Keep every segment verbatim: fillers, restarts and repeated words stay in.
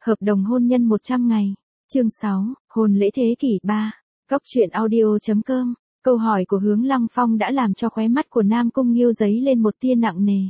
Hợp đồng hôn nhân một trăm ngày. Chương sáu, hôn lễ thế kỷ ba. Cóc truyện audio chấm com. Câu hỏi của Hướng Lăng Phong đã làm cho khóe mắt của Nam Cung Nghiêu dấy lên một tia nặng nề.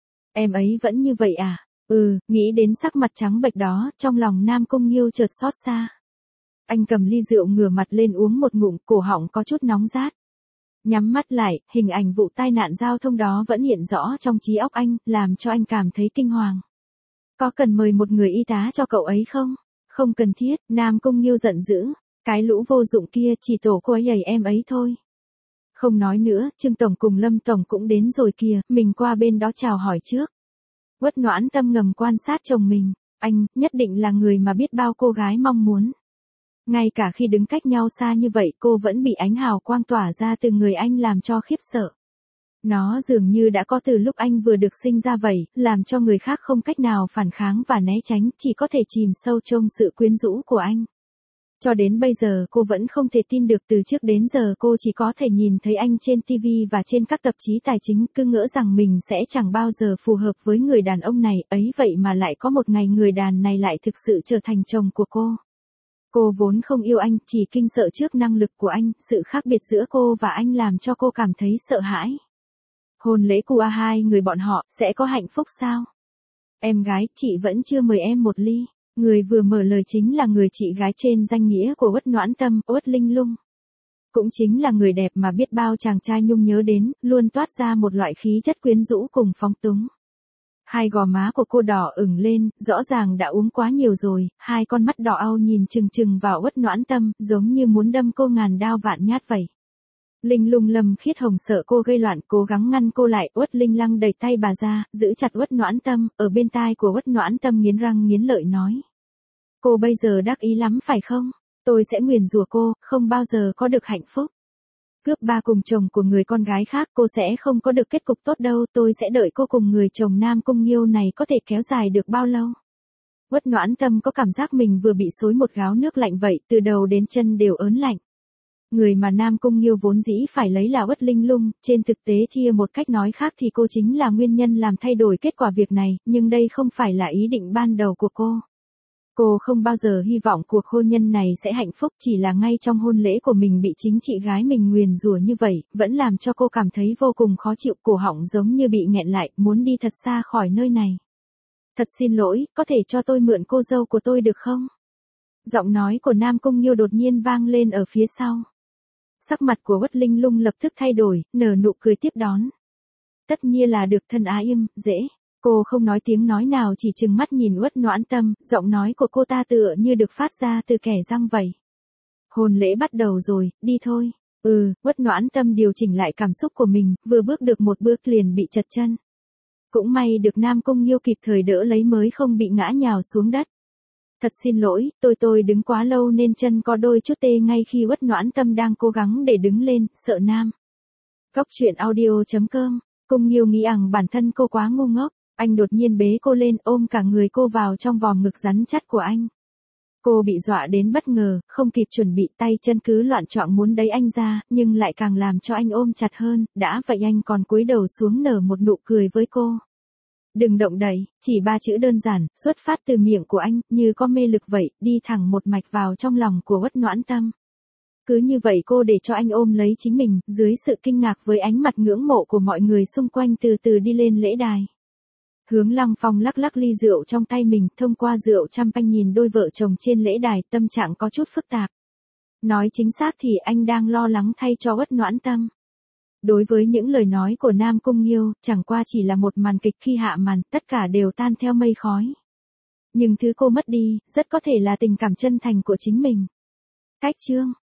Em ấy vẫn như vậy à? Ừ, nghĩ đến sắc mặt trắng bệch đó, trong lòng Nam Cung Nghiêu chợt xót xa. Anh cầm ly rượu ngửa mặt lên uống một ngụm, cổ họng có chút nóng rát. Nhắm mắt lại, hình ảnh vụ tai nạn giao thông đó vẫn hiện rõ trong trí óc anh, làm cho anh cảm thấy kinh hoàng. Có cần mời một người y tá cho cậu ấy không? Không cần thiết, Nam Cung Nghiêu giận dữ. Cái lũ vô dụng kia chỉ tổ cô ấy giày em ấy thôi. Không nói nữa, Trương Tổng cùng Lâm Tổng cũng đến rồi kìa, mình qua bên đó chào hỏi trước. Uất Noãn Tâm ngầm quan sát chồng mình, anh, nhất định là người mà biết bao cô gái mong muốn. Ngay cả khi đứng cách nhau xa như vậy cô vẫn bị ánh hào quang tỏa ra từ người anh làm cho khiếp sợ. Nó dường như đã có từ lúc anh vừa được sinh ra vậy, làm cho người khác không cách nào phản kháng và né tránh, chỉ có thể chìm sâu trong sự quyến rũ của anh. Cho đến bây giờ cô vẫn không thể tin được, từ trước đến giờ cô chỉ có thể nhìn thấy anh trên ti vi và trên các tạp chí tài chính, cứ ngỡ rằng mình sẽ chẳng bao giờ phù hợp với người đàn ông này, ấy vậy mà lại có một ngày người đàn này lại thực sự trở thành chồng của cô. Cô vốn không yêu anh, chỉ kinh sợ trước năng lực của anh, sự khác biệt giữa cô và anh làm cho cô cảm thấy sợ hãi. Hôn lễ của hai người bọn họ, sẽ có hạnh phúc sao? Em gái, chị vẫn chưa mời em một ly. Người vừa mở lời chính là người chị gái trên danh nghĩa của Uất Noãn Tâm, Uất Linh Lung. Cũng chính là người đẹp mà biết bao chàng trai nhung nhớ đến, luôn toát ra một loại khí chất quyến rũ cùng phóng túng. Hai gò má của cô đỏ ửng lên, rõ ràng đã uống quá nhiều rồi, hai con mắt đỏ au nhìn chừng chừng vào Uất Noãn Tâm, giống như muốn đâm cô ngàn đao vạn nhát vậy. Linh Lung Lâm Khiết Hồng sợ cô gây loạn, cố gắng ngăn cô lại. Uất Linh Lăng đẩy tay bà ra, giữ chặt Uất Noãn Tâm, ở bên tai của Uất Noãn Tâm nghiến răng nghiến lợi nói. Cô bây giờ đắc ý lắm phải không? Tôi sẽ nguyền rủa cô, không bao giờ có được hạnh phúc. Cướp ba cùng chồng của người con gái khác, cô sẽ không có được kết cục tốt đâu, tôi sẽ đợi cô cùng người chồng Nam Cung Nghiêu này có thể kéo dài được bao lâu. Uất Noãn Tâm có cảm giác mình vừa bị xối một gáo nước lạnh vậy, từ đầu đến chân đều ớn lạnh. Người mà Nam Cung Nghiêu vốn dĩ phải lấy là Uất Linh Lung, trên thực tế thì một cách nói khác thì cô chính là nguyên nhân làm thay đổi kết quả việc này, nhưng đây không phải là ý định ban đầu của cô. Cô không bao giờ hy vọng cuộc hôn nhân này sẽ hạnh phúc, chỉ là ngay trong hôn lễ của mình bị chính chị gái mình nguyền rủa như vậy, vẫn làm cho cô cảm thấy vô cùng khó chịu, cổ họng giống như bị nghẹn lại, muốn đi thật xa khỏi nơi này. Thật xin lỗi, có thể cho tôi mượn cô dâu của tôi được không? Giọng nói của Nam Cung Nghiêu đột nhiên vang lên ở phía sau. Sắc mặt của Uất Linh Lung lập tức thay đổi, nở nụ cười tiếp đón. Tất nhiên là được thân ái im, dễ. Cô không nói tiếng nói nào, chỉ trừng mắt nhìn Uất Noãn Tâm, giọng nói của cô ta tựa như được phát ra từ kẻ răng vậy. Hôn lễ bắt đầu rồi, đi thôi. Ừ, Uất Noãn Tâm điều chỉnh lại cảm xúc của mình, vừa bước được một bước liền bị trật chân. Cũng may được Nam Cung Nghiêu kịp thời đỡ lấy mới không bị ngã nhào xuống đất. Thật xin lỗi, tôi tôi đứng quá lâu nên chân có đôi chút tê ngay khi Uất Noãn Tâm đang cố gắng để đứng lên, sợ Nam. Cóc truyện audio chấm com. Cung Nghiêu nghĩ rằng bản thân cô quá ngu ngốc, anh đột nhiên bế cô lên, ôm cả người cô vào trong vòng ngực rắn chắc của anh. Cô bị dọa đến bất ngờ, không kịp chuẩn bị, tay chân cứ loạn choạng muốn đẩy anh ra, nhưng lại càng làm cho anh ôm chặt hơn, đã vậy anh còn cúi đầu xuống nở một nụ cười với cô. Đừng động đậy, chỉ ba chữ đơn giản, xuất phát từ miệng của anh, như có mê lực vậy, đi thẳng một mạch vào trong lòng của Uất Noãn Tâm. Cứ như vậy cô để cho anh ôm lấy chính mình, dưới sự kinh ngạc với ánh mặt ngưỡng mộ của mọi người xung quanh từ từ đi lên lễ đài. Hướng Lăng Phong lắc lắc ly rượu trong tay mình, thông qua rượu champagne nhìn đôi vợ chồng trên lễ đài, tâm trạng có chút phức tạp. Nói chính xác thì anh đang lo lắng thay cho Uất Noãn Tâm. Đối với những lời nói của Nam Cung Nghiêu, chẳng qua chỉ là một màn kịch, khi hạ màn, tất cả đều tan theo mây khói. Nhưng thứ cô mất đi, rất có thể là tình cảm chân thành của chính mình. Cách chương.